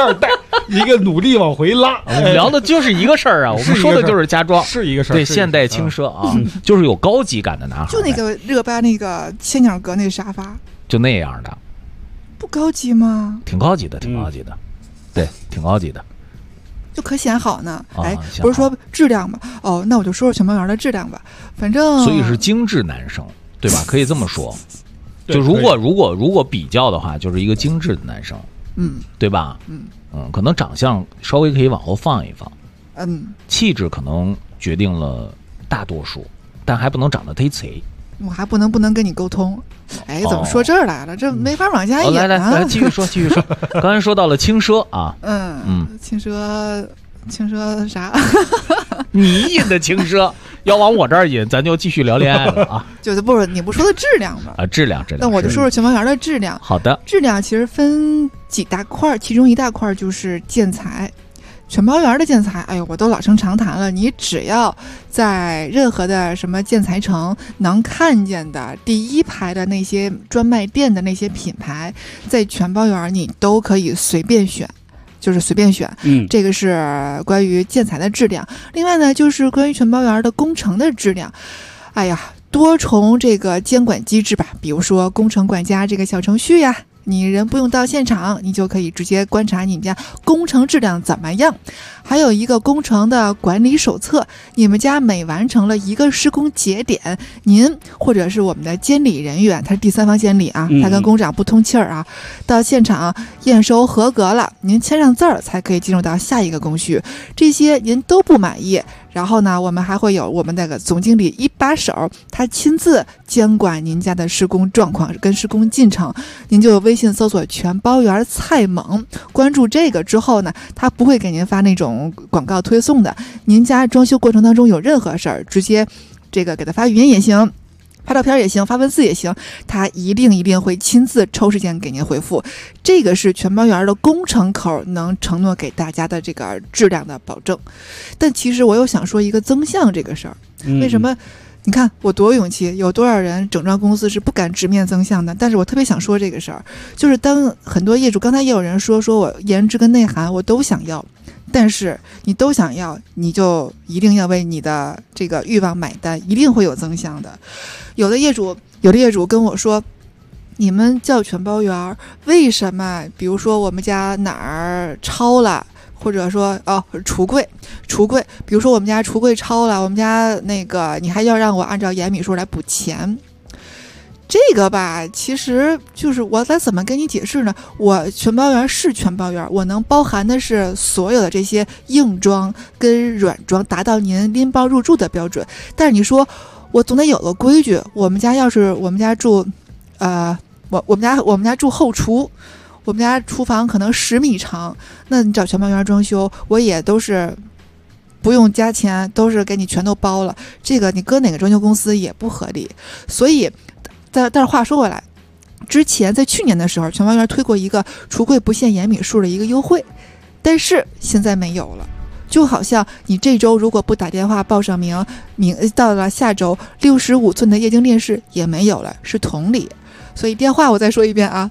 一个努力往回拉。 我们聊的就是一个事儿啊，我们说的就是家装， 是一个事儿。 对，现代轻奢啊，就是有高级感的男孩。 就那个热巴那个千鸟阁那个沙发， 就那样的， 不高级吗？ 挺高级的，挺高级的，对，挺高级的。 就可显好呢，哎，不是说质量吗？哦，那我就说说全包圆的质量吧。反正所以是精致男生，对吧？可以这么说。就如果比较的话，就是一个精致的男生，对吧？可能长相稍微可以往后放一放，气质可能决定了大多数，但还不能长得忒贼。 我还不能跟你沟通，哎，怎么说这儿来了？这没法往下演啊！ 来，继续说。刚才说到了轻奢啊， 轻奢啥？ 你引的轻奢，要往我这儿引，咱就继续聊恋爱了啊！ 就是不是你不说的质量吗？ 啊，质量。 那我就说说全包圆的质量。 好的， 质量其实分几大块，其中一大块就是建材。全包圆的建材，哎呦，我都老生常谈了。你只要在任何的什么建材城能看见的第一排的那些专卖店的那些品牌，在全包圆你都可以随便选，就是随便选。这个是关于建材的质量。另外呢，就是关于全包圆的工程的质量。哎呀，多重这个监管机制吧，比如说工程管家这个小程序呀。你人不用到现场，你就可以直接观察你们家工程质量怎么样。还有一个工程的管理手册，你们家每完成了一个施工节点，您或者是我们的监理人员，他是第三方监理啊，他跟工长不通气儿啊，到现场验收合格了，您签上字儿才可以进入到下一个工序。这些您都不满意，然后呢，我们还会有我们那个总经理一把手，他亲自监管您家的施工状况跟施工进程。您就微信搜索全包圆菜猛，关注这个之后呢，他不会给您发那种广告推送的。您家装修过程当中有任何事儿，直接这个给他发语音也行，发照片也行，发文字也行，他一定会亲自抽时间给您回复。这个是全包圆的工程口能承诺给大家的这个质量的保证。但其实我又想说一个增项这个事儿，为什么？你看我多有勇气，有多少人整装公司是不敢直面增项的？但是我特别想说这个事儿，就是当很多业主，刚才也有人说我颜值跟内涵我都想要，但是你都想要，你就一定要为你的这个欲望买单，一定会有增项的。有的业主跟我说，你们叫全包圆，为什么比如说我们家哪儿超了，或者说橱柜，比如说我们家橱柜超了，我们家那个你还要让我按照延米数来补钱。这个吧，其实就是我该怎么跟你解释呢？我全包圆是全包圆，我能包含的是所有的这些硬装跟软装，达到您拎包入住的标准。但是你说我总得有个规矩，我们家住我们家住后厨，我们家厨房可能10米长，那你找全包圆装修，我也都是不用加钱，都是给你全都包了。这个你搁哪个装修公司也不合理。所以但是话说回来，之前在去年的时候，全包圆推过一个橱柜不限延米数的一个优惠，但是现在没有了。就好像你这周如果不打电话报上名，到了下周65寸的液晶电视也没有了，是同理。所以电话我再说一遍啊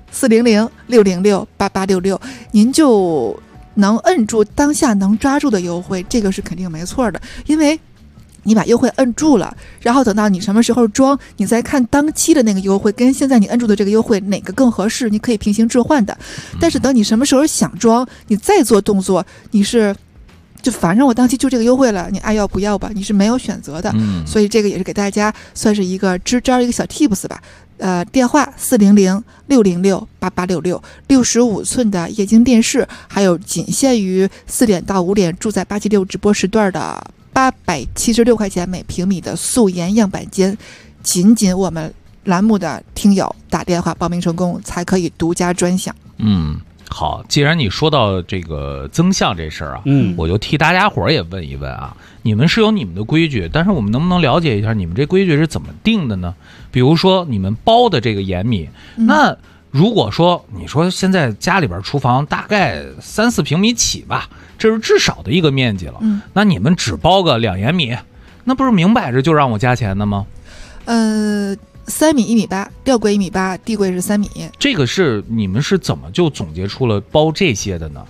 ，400-606-8866，您就能摁住当下能抓住的优惠，这个是肯定没错的。因为你把优惠摁住了，然后等到你什么时候装，你再看当期的那个优惠跟现在你摁住的这个优惠哪个更合适，你可以平行置换的。但是等你什么时候想装，你再做动作，你是就反正我当期就这个优惠了，你爱要不要吧，你是没有选择的。所以这个也是给大家算是一个支招，一个小 tips 吧。电话400-606-8866，65寸的液晶电视，还有仅限于4点到5点住在876直播时段的876块钱每平米的素颜样板间，仅我们栏目的听友打电话报名成功才可以独家专享。 好，既然你说到这个增项这事儿啊，我就替大家伙儿也问一问啊，你们是有你们的规矩，但是我们能不能了解一下你们这规矩是怎么定的呢？比如说你们包的这个延米，那如果说你说现在家里边厨房大概3-4平米起吧，这是至少的一个面积了，那你们只包个2延米，那不是明摆着就让我加钱的吗 ？3米1米8，吊柜1米8，地柜是3米。 这个是你们是怎么就总结出了包这些的呢？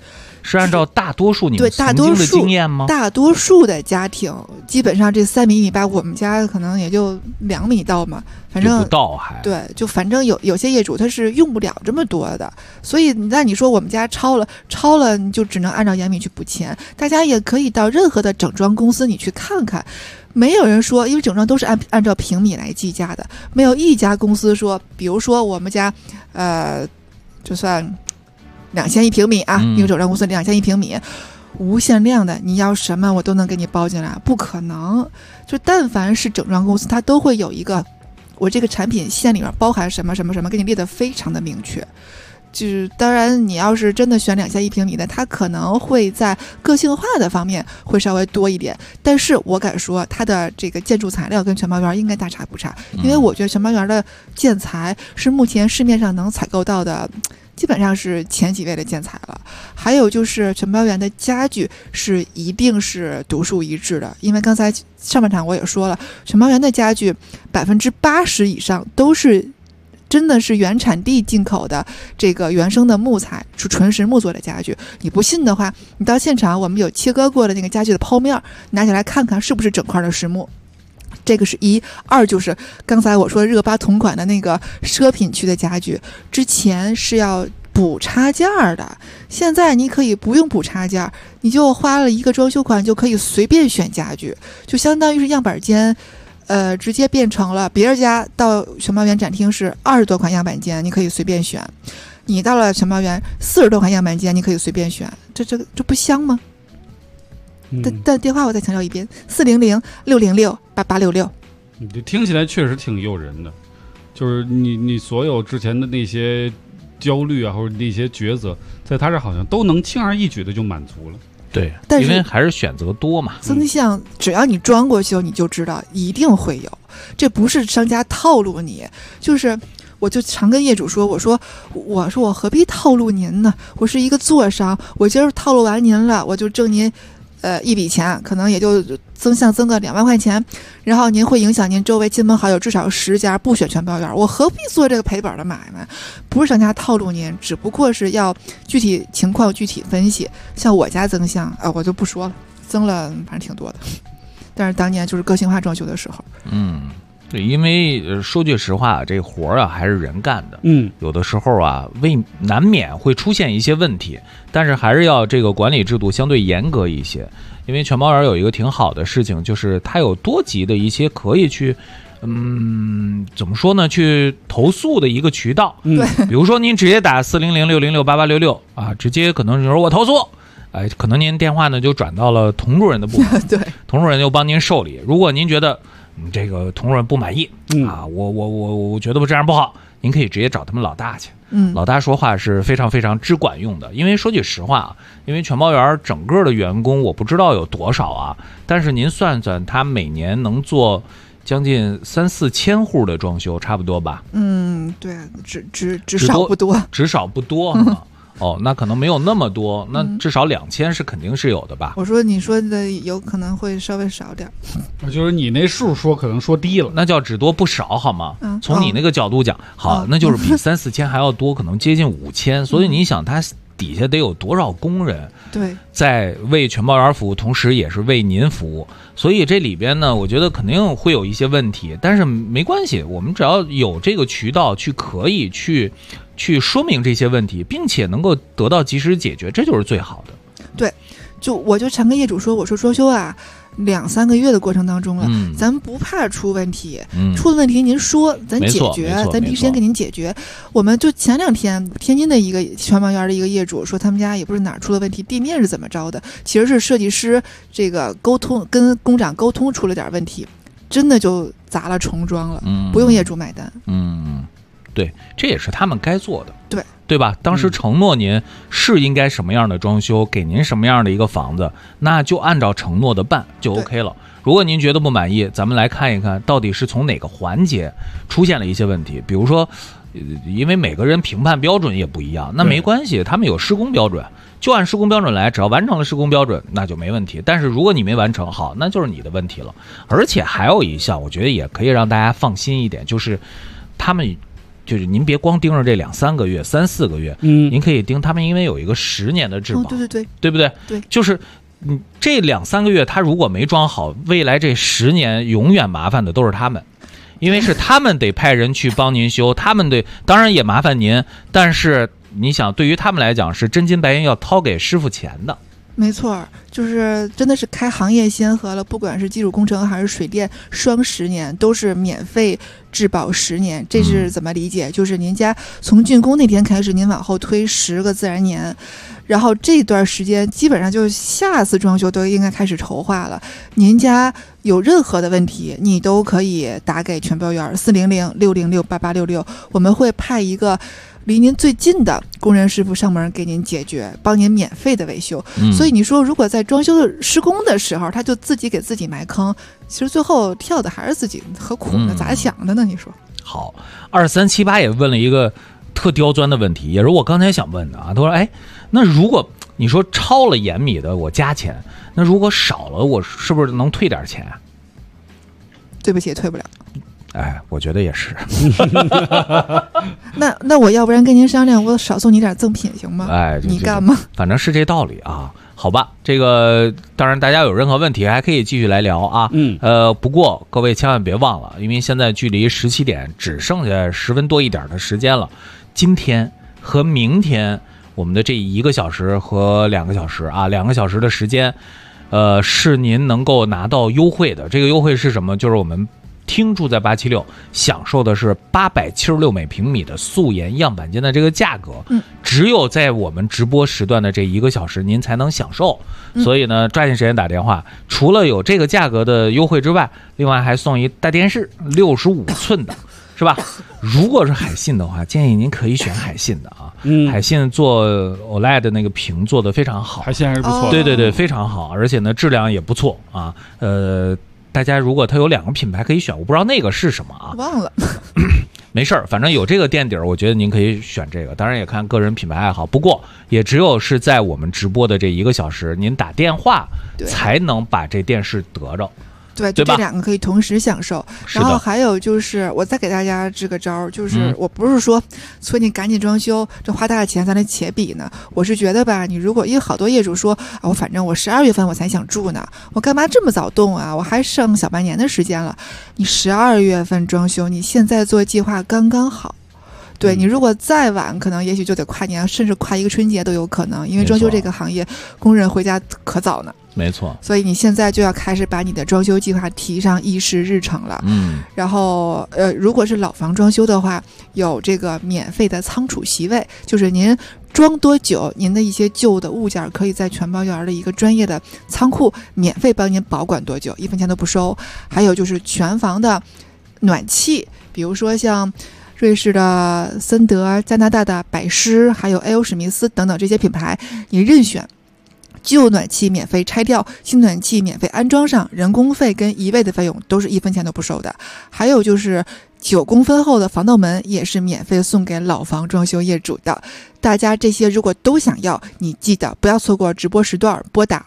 是按照大多数你们曾经的经验吗？ 大多数的家庭基本上这3米1.8，我们家可能也就2米到嘛，反正不到还对，就反正有些业主他是用不了这么多的，所以那你说我们家超了，你就只能按照严米去补钱。大家也可以到任何的整装公司你去看看，没有人说，因为整装都是按照平米来计价的，没有一家公司说，比如说我们家就算2000一平米啊，一个整装公司2000一平米，无限量的，你要什么我都能给你包进来，不可能。就但凡是整装公司，它都会有一个，我这个产品线里面包含什么什么什么，给你列得非常的明确。就是当然，你要是真的选2000一平米的，它可能会在个性化的方面会稍微多一点，但是我敢说，它的这个建筑材料跟全包园应该大差不差，因为我觉得全包园的建材是目前市面上能采购到的。基本上是前几位的建材了，还有就是全包园的家具是一定是独树一帜的，因为刚才上半场我也说了，全包园的家具80%以上都是真的是原产地进口的这个原生的木材，是纯实木做的家具。你不信的话，你到现场我们有切割过的那个家具的剖面，拿起来看看是不是整块的实木。这个是一，二就是刚才我说热巴同款的那个奢品区的家具，之前是要补插件的，现在你可以不用补插件，你就花了一个装修款就可以随便选家具，就相当于是样板间，直接变成了别人家到全包园展厅是20多款样板间，你可以随便选，你到了全包园40多款样板间，你可以随便选，这不香吗？但电话我再强调一遍，400-606-8866。 你听起来确实挺诱人的，就是你所有之前的那些焦虑啊，或者那些抉择，在他这好像都能轻而易举的就满足了。 对， 但是因为还是选择多嘛。 增项只要你装过去，你就知道一定会有，这不是商家套路你，就是我就常跟业主说，我说我何必套路您呢？我是一个座商，我今儿套路完您了，我就挣您一笔钱，可能也就增项增个2万块钱，然后您会影响您周围亲朋好友至少10家不选全包园，我何必做这个赔本的买卖？不是商家套路您，只不过是要具体情况具体分析。像我家增项我就不说了，增了反正挺多的，但是当年就是个性化装修的时候。 对，因为说句实话，这活儿还是人干的。有的时候难免会出现一些问题，但是还是要这个管理制度相对严格一些。因为全包园有一个挺好的事情，就是它有多级的一些可以去，怎么说呢？去投诉的一个渠道。比如说您直接打400-606-8866啊，直接可能就是我投诉。可能您电话呢就转到了童主任的部门， 对， 童主任就帮您受理。如果您觉得这个同仁不满意我觉得这样不好，您可以直接找他们老大去。老大说话是非常非常之管用的。因为说句实话，因为全包园整个的员工我不知道有多少啊，但是您算算，他每年能做将近3-4千户的装修，差不多吧？ 对，只少不多， 只少不多那可能没有那么多，那至少2000是肯定是有的吧？ 我说你说的有可能会稍微少点， 就是你那数说可能说低了， 那叫只多不少好吗？从你那个角度讲，好，那就是比3-4千还要多，可能接近5000。所以你想，他底下得有多少工人？ 对，在为全包园服务，同时也是为您服务。所以这里边呢，我觉得肯定会有一些问题，但是没关系，我们只要有这个渠道可以去说明这些问题，并且能够得到及时解决，这就是最好的。 对，我就常跟业主说，我说装修2-3个月的过程当中了，咱不怕出问题，出了问题您说，咱解决，咱第一时间给您解决。我们就前2天天津的一个全包园的一个业主说，他们家也不是哪儿出了问题，地面是怎么着的，其实是设计师这个沟通跟工长沟通出了点问题，真的就砸了重装了，不用业主买单。 对，这也是他们该做的， 对吧？当时承诺您是应该什么样的装修，给您什么样的一个房子，那就按照承诺的办就 OK 了。如果您觉得不满意，咱们来看一看到底是从哪个环节出现了一些问题。比如说，因为每个人评判标准也不一样，那没关系，他们有施工标准，就按施工标准来，只要完成了施工标准，那就没问题。但是如果你没完成，好，那就是你的问题了。而且还有一项，我觉得也可以让大家放心一点，就是他们就是您别光盯着这2-3个月、3-4个月，您可以盯他们，因为有一个10年的质保，对不对？ 对， 就是这2-3个月他如果没装好，未来这10年永远麻烦的都是他们。因为是他们得派人去帮您修，他们当然也麻烦您，但是你想，对于他们来讲是真金白银要掏给师傅钱的。 没错，就是真的是开行业先河了，不管是基础工程还是水电，双10年都是免费质保10年，这是怎么理解？就是您家从竣工那天开始，您往后推10个自然年。然后这段时间基本上就下次装修都应该开始筹划了。您家有任何的问题，你都可以打给全标员400-606-8866，我们会派一个离您最近的工人师傅上门给您解决，帮您免费的维修。所以你说，如果在装修的施工的时候，他就自己给自己埋坑，其实最后跳的还是自己，何苦呢？咋想的呢？你说。 好，2378也问了一个特刁钻的问题，也是我刚才想问的啊。他说：“哎，那如果你说超了盐米的我加钱，那如果少了我是不是能退点钱？” 对不起，退不了。 哎，我觉得也是。 那我要不然跟您商量，我少送你点赠品行吗？ 哎， 你干吗？ 反正是这道理啊。好吧，这个当然大家有任何问题还可以继续来聊啊。不过各位千万别忘了，因为现在距离17点只剩下10分多一点的时间了。今天和明天我们的这1个小时和2个小时啊，2个小时的时间，是您能够拿到优惠的。这个优惠是什么？就是我们听住在876享受的是876每平米的素颜样板间的这个价格，只有在我们直播时段的这1个小时您才能享受。所以呢，抓紧时间打电话。除了有这个价格的优惠之外，另外还送一大电视65寸的，是吧？如果是海信的话，建议您可以选海信的啊。海信做 OLED 的那个屏做得非常好， 海信还是不错。 对，非常好，而且呢质量也不错啊。大家如果它有2个品牌可以选，我不知道那个是什么啊， 忘了。 没事儿，反正有这个垫底儿，我觉得您可以选这个。当然也看个人品牌爱好，不过也只有是在我们直播的这1个小时，您打电话才能把这电视得着。 对，就这2个可以同时享受。然后还有就是，我再给大家支个招，就是我不是说催你赶紧装修，这花大钱咱得且比呢。我是觉得吧，你如果因为好多业主说啊，我反正我12月份我才想住呢，我干嘛这么早动啊？我还剩小半年的时间了。你12月份装修，你现在做计划刚刚好。对，你如果再晚，可能也许就得跨年，甚至跨一个春节都有可能，因为装修这个行业，工人回家可早呢。 没错， 所以你现在就要开始把你的装修计划提上议事日程了。然后如果是老房装修的话，有这个免费的仓储席位，就是您装多久，您的一些旧的物件可以在全包园的一个专业的仓库免费帮您保管多久，1分钱都不收。还有就是全房的暖气，比如说像瑞士的森德、加拿大的百诗，还有 A.O. 史密斯等等这些品牌，你任选。旧暖气免费拆掉，新暖气免费安装上，人工费跟移位的费用都是1分钱都不收的。还有就是9公分厚的防盗门也是免费送给老房装修业主的。大家这些如果都想要，你记得不要错过直播时段，拨打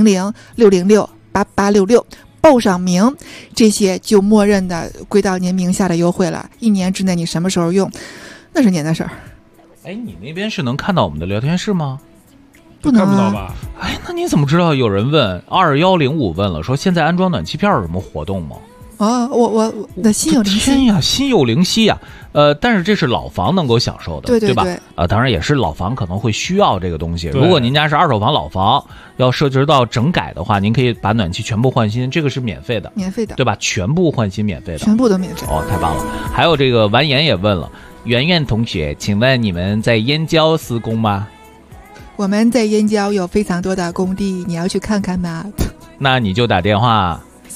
400-606-8866报上名，这些就默认的归到您名下的优惠了。1年之内你什么时候用，那是您的事儿。 哎，你那边是能看到我们的聊天室吗？ 不能看不到吧？ 哎，那你怎么知道？有人问2105问了，说现在安装暖气片有什么活动吗？ 我的心有灵犀。 天呀，心有灵犀呀！但是这是老房能够享受的，对吧？当然也是老房可能会需要这个东西。如果您家是2手房老房，要涉及到整改的话，您可以把暖气全部换新，这个是免费的，对吧？全部换新免费的， 全部都免费。 哦，太棒了！还有这个完颜也问了，圆圆同学，请问你们在燕郊施工吗？ 我们在燕郊有非常多的工地，你要去看看吗？ 那你就打电话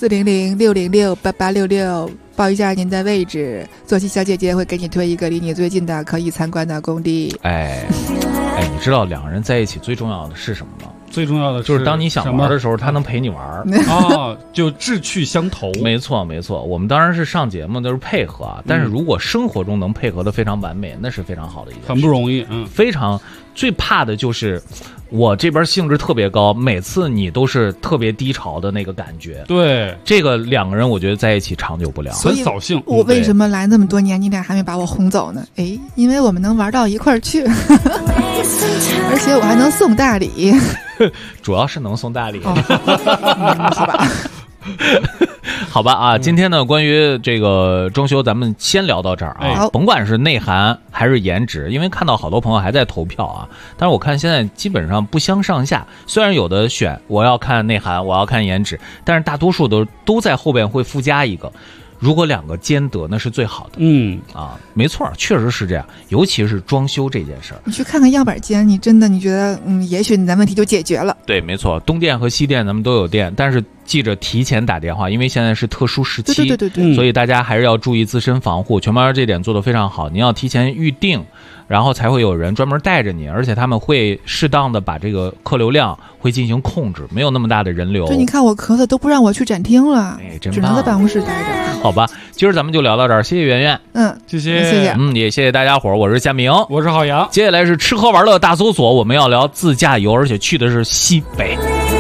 400-606-8866报一下您的位置，坐骑小姐姐会给你推一个离你最近的可以参观的工地。 哎，你知道2个人在一起最重要的是什么吗？ 最重要的就是当你想玩的时候，他能陪你玩哦，就志趣相投。 没错，我们当然是上节目都是配合啊，但是如果生活中能配合的非常完美，那是非常好的一件事， 很不容易。 非常最怕的就是我这边兴致特别高，每次你都是特别低潮的那个感觉。 对， 这个两个人我觉得在一起长久不了， 很扫兴。 我为什么来那么多年，你俩还没把我轰走呢？哎，因为我们能玩到一块儿去，而且我还能送大礼。 主要是能送大礼。 好吧。 好吧啊，今天呢，关于这个装修，咱们先聊到这儿啊。甭管是内涵还是颜值，因为看到好多朋友还在投票啊，但是我看现在基本上不相上下。虽然有的选我要看内涵，我要看颜值，但是大多数都在后边会附加一个。如果两个兼得，那是最好的。没错，确实是这样。尤其是装修这件事儿， 你去看看样板间，你觉得也许你的问题就解决了。 对，没错，东电和西电咱们都有电，但是记着提前打电话，因为现在是特殊时期， 对， 所以大家还是要注意自身防护。全猫这点做得非常好，你要提前预定，然后才会有人专门带着你，而且他们会适当的把这个客流量会进行控制，没有那么大的人流。 对，你看我咳嗽都不让我去展厅了， 真只能在办公室待着。 好吧，今儿咱们就聊到这儿，谢谢圆圆， 谢谢， 也谢谢大家伙儿，我是夏明， 我是郝阳， 接下来是吃喝玩乐大搜索，我们要聊自驾游，而且去的是西北。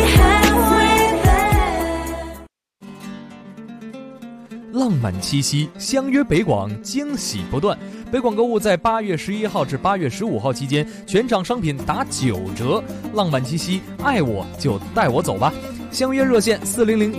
浪漫七夕，相约北广，惊喜不断。北广购物在8月11号至8月15号期间，全场商品打9折。浪漫七夕，爱我就带我走吧。相约热线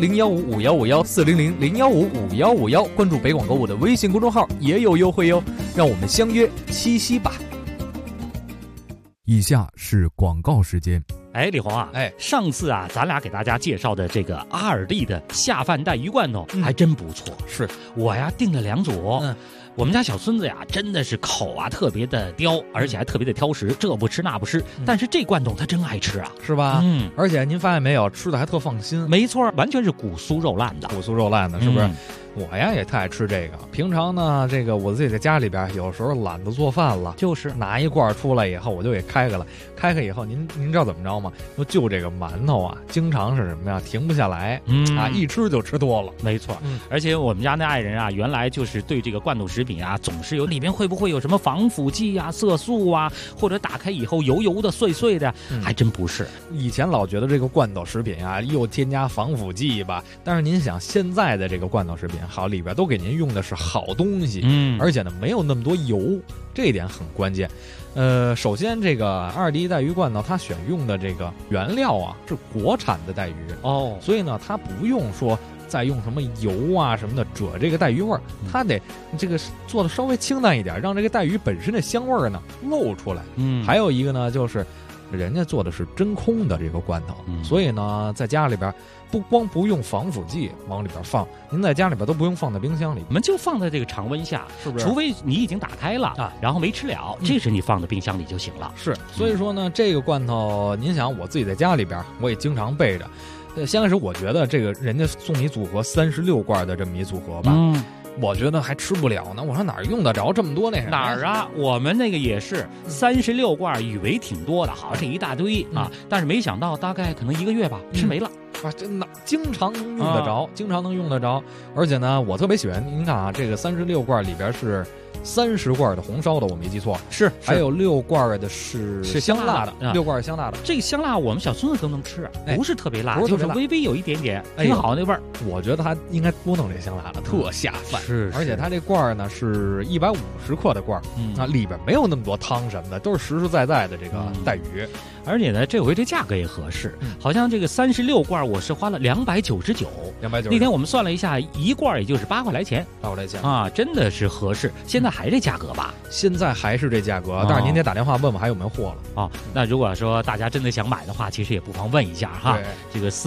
400-015-5151，400-015-5151，关注北广购物的微信公众号也有优惠哟。让我们相约七夕吧。 以下是广告时间。 李红啊，上次啊，咱俩给大家介绍的这个阿尔蒂的下饭带鱼罐头还真不错。 是我呀订了2组。我们家小孙子呀，真的是口啊特别的刁，而且还特别的挑食，这不吃那不吃。但是这罐头他真爱吃啊， 是吧？而且您发现没有，吃的还特放心。 没错，完全是骨酥肉烂的， 是不是？我呀也特爱吃这个。平常呢，这个我自己在家里边，有时候懒得做饭了， 就是拿一罐出来以后，我就给开开了。开开以后，您知道怎么着吗？就这个馒头啊，经常是什么呀？停不下来，一吃就吃多了。 没错，而且我们家那爱人啊，原来就是对这个罐头食品啊，总是有里面会不会有什么防腐剂啊、色素啊，或者打开以后油油的、碎碎的，还真不是。 以前老觉得这个罐头食品啊，又添加防腐剂吧，但是您想，现在的这个罐头食品，好，里边都给您用的是好东西，而且呢没有那么多油，这一点很关键。首先这个阿尔蒂带鱼罐头，它选用的这个原料啊是国产的带鱼所以呢它不用说再用什么油啊什么的遮这个带鱼味儿，它得这个做的稍微清淡一点，让这个带鱼本身的香味儿呢露出来。还有一个呢就是人家做的是真空的这个罐头，所以呢在家里边不用防腐剂往里边放，您在家里边都不用放在冰箱里， 我们就放在这个常温下， 是不是？ 除非你已经打开了然后没吃了，这时你放在冰箱里就行了。 是，所以说呢，这个罐头，您想我自己在家里边我也经常备着。先开始我觉得这个人家送你组合36罐的这么一组合吧。我觉得还吃不了呢，我说哪儿用得着这么多那什么？ 哪儿啊？我们那个也是36罐，以为挺多的，好像是一大堆但是没想到大概可能1个月吧，吃没了。 真的经常能用得着，经常能用得着。而且呢，我特别喜欢，您看啊，这个36罐里边是30罐的红烧的，我没记错， 是还有6罐的是香辣的，6罐香辣的。 这个香辣我们小孙子都能吃，不是特别辣，就是微微有一点点，挺好那味儿。 我觉得他应该多弄这香辣的，特下饭。 是， 而且他这罐呢是150克的罐，里边没有那么多汤什么的，都是实实在在的这个带鱼。 而且呢，这回这价格也合适，好像这个36罐我是花了299。那天我们算了一下，一罐也就是8块来钱 ，8块来钱啊，真的是合适。现在还这价格吧？ 现在还是这价格，但是您得打电话问问还有没有货了。 那如果说大家真的想买的话，其实也不妨问一下哈。这个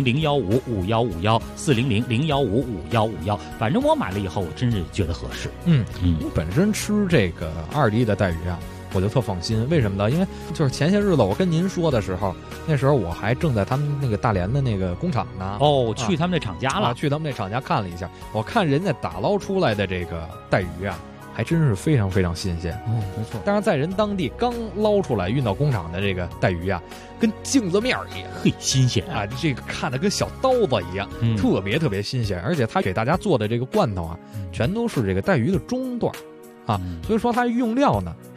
400-015-5151，400-015-5151，反正我买了以后，我真是觉得合适。 本身吃这个阿尔蒂的带鱼啊，我就特放心。为什么呢？因为就是前些日子我跟您说的时候，那时候我还正在他们那个大连的那个工厂呢。 去他们那厂家了， 去他们那厂家看了一下，我看人家打捞出来的这个带鱼啊，还真是非常非常新鲜。 没错。 但是在人当地刚捞出来运到工厂的这个带鱼啊，跟镜子面一样， 新鲜啊！这个看着跟小刀子一样，特别特别新鲜。而且他给大家做的这个罐头啊，全都是这个带鱼的中段。所以说它用料呢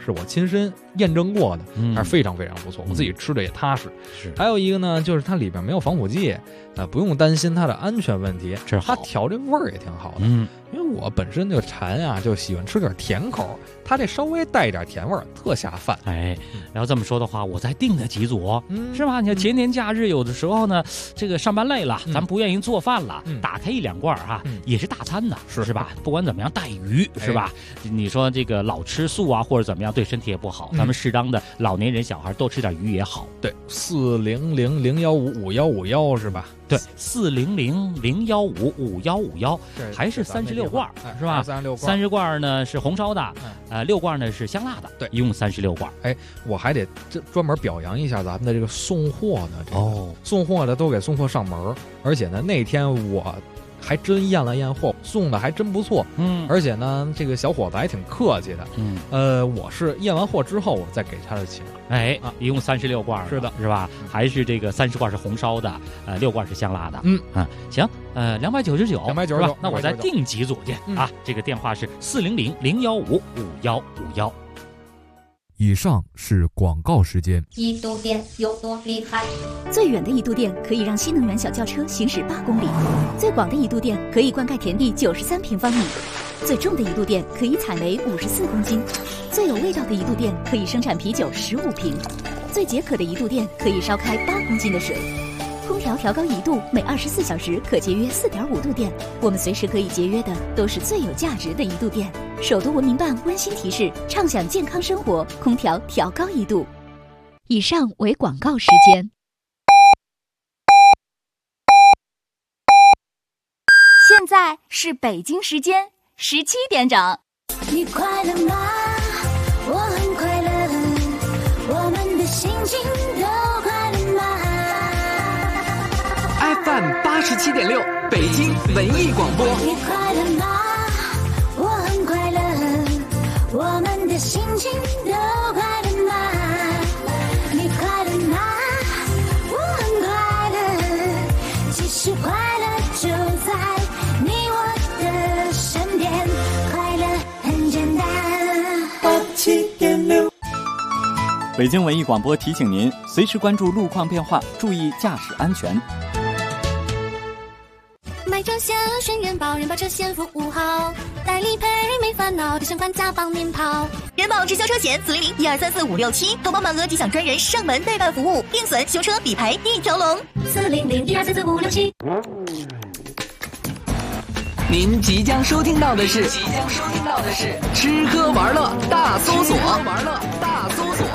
是我亲身验证过的，还是非常非常不错，我自己吃的也踏实。 是， 还有一个呢，就是它里边没有防腐剂，不用担心它的安全问题，它调这味儿也挺好的。因为我本身就馋啊，就喜欢吃点甜口，它这稍微带一点甜味儿，特下饭。 然后这么说的话，我再订个几组，是吧？你看节年假日有的时候呢，这个上班累了，咱不愿意做饭了，打开1-2罐哈，也是大餐呢，是吧？不管怎么样，带鱼是吧？你说这个老吃素啊，或者怎么样，对身体也不好。咱们适当的老年人、小孩多吃点鱼也好。 对，400-015-5151是吧？ 对，400-015-5151，还是36罐，是吧？30罐呢是红烧的，6罐呢是香辣的， 对， 一共36罐。 我还得专门表扬一下咱们的这个送货的送货的都给送货上门，而且呢那天我还真验了验货，送的还真不错。而且呢这个小伙子还挺客气的。我是验完货之后我再给他的钱。 一共36罐， 是的， 是吧？还是这个30罐是红烧的，6罐是香辣的。行，299，那我再订几组去啊。这个电话是400-015-5151。 以上是广告时间。 一度电有多厉害？最远的一度电可以让新能源小轿车行驶8公里，最广的一度电可以灌溉田地93平方米，最重的一度电可以采煤54公斤，最有味道的一度电可以生产啤酒15瓶，最解渴的一度电可以烧开8公斤的水。空调调高1度，每24小时可节约4.5度电。我们随时可以节约的都是最有价值的一度电。首都文明办温馨提示：畅享健康生活，空调调高1度。以上为广告时间。 现在是北京时间17点整。 你快乐吗？我很快乐，我们的心情都快乐吗 ？FM 87.6，北京文艺广播。 你快乐吗？我很快乐，我们的心情都快乐吗？你快乐吗？我很快乐，其实快乐就在你我的身边，快乐很简单。87.6。 北京文艺广播提醒您，随时关注路况变化，注意驾驶安全。 买车险选人保，人保车险服务好，代理赔没烦恼，提升官家帮您跑。 人保直销车险400-1234567，投保满额即享专人上门代办服务，定损、修车、理赔一条龙。 400-1234567。 您即将收听到的是吃喝玩乐大搜索。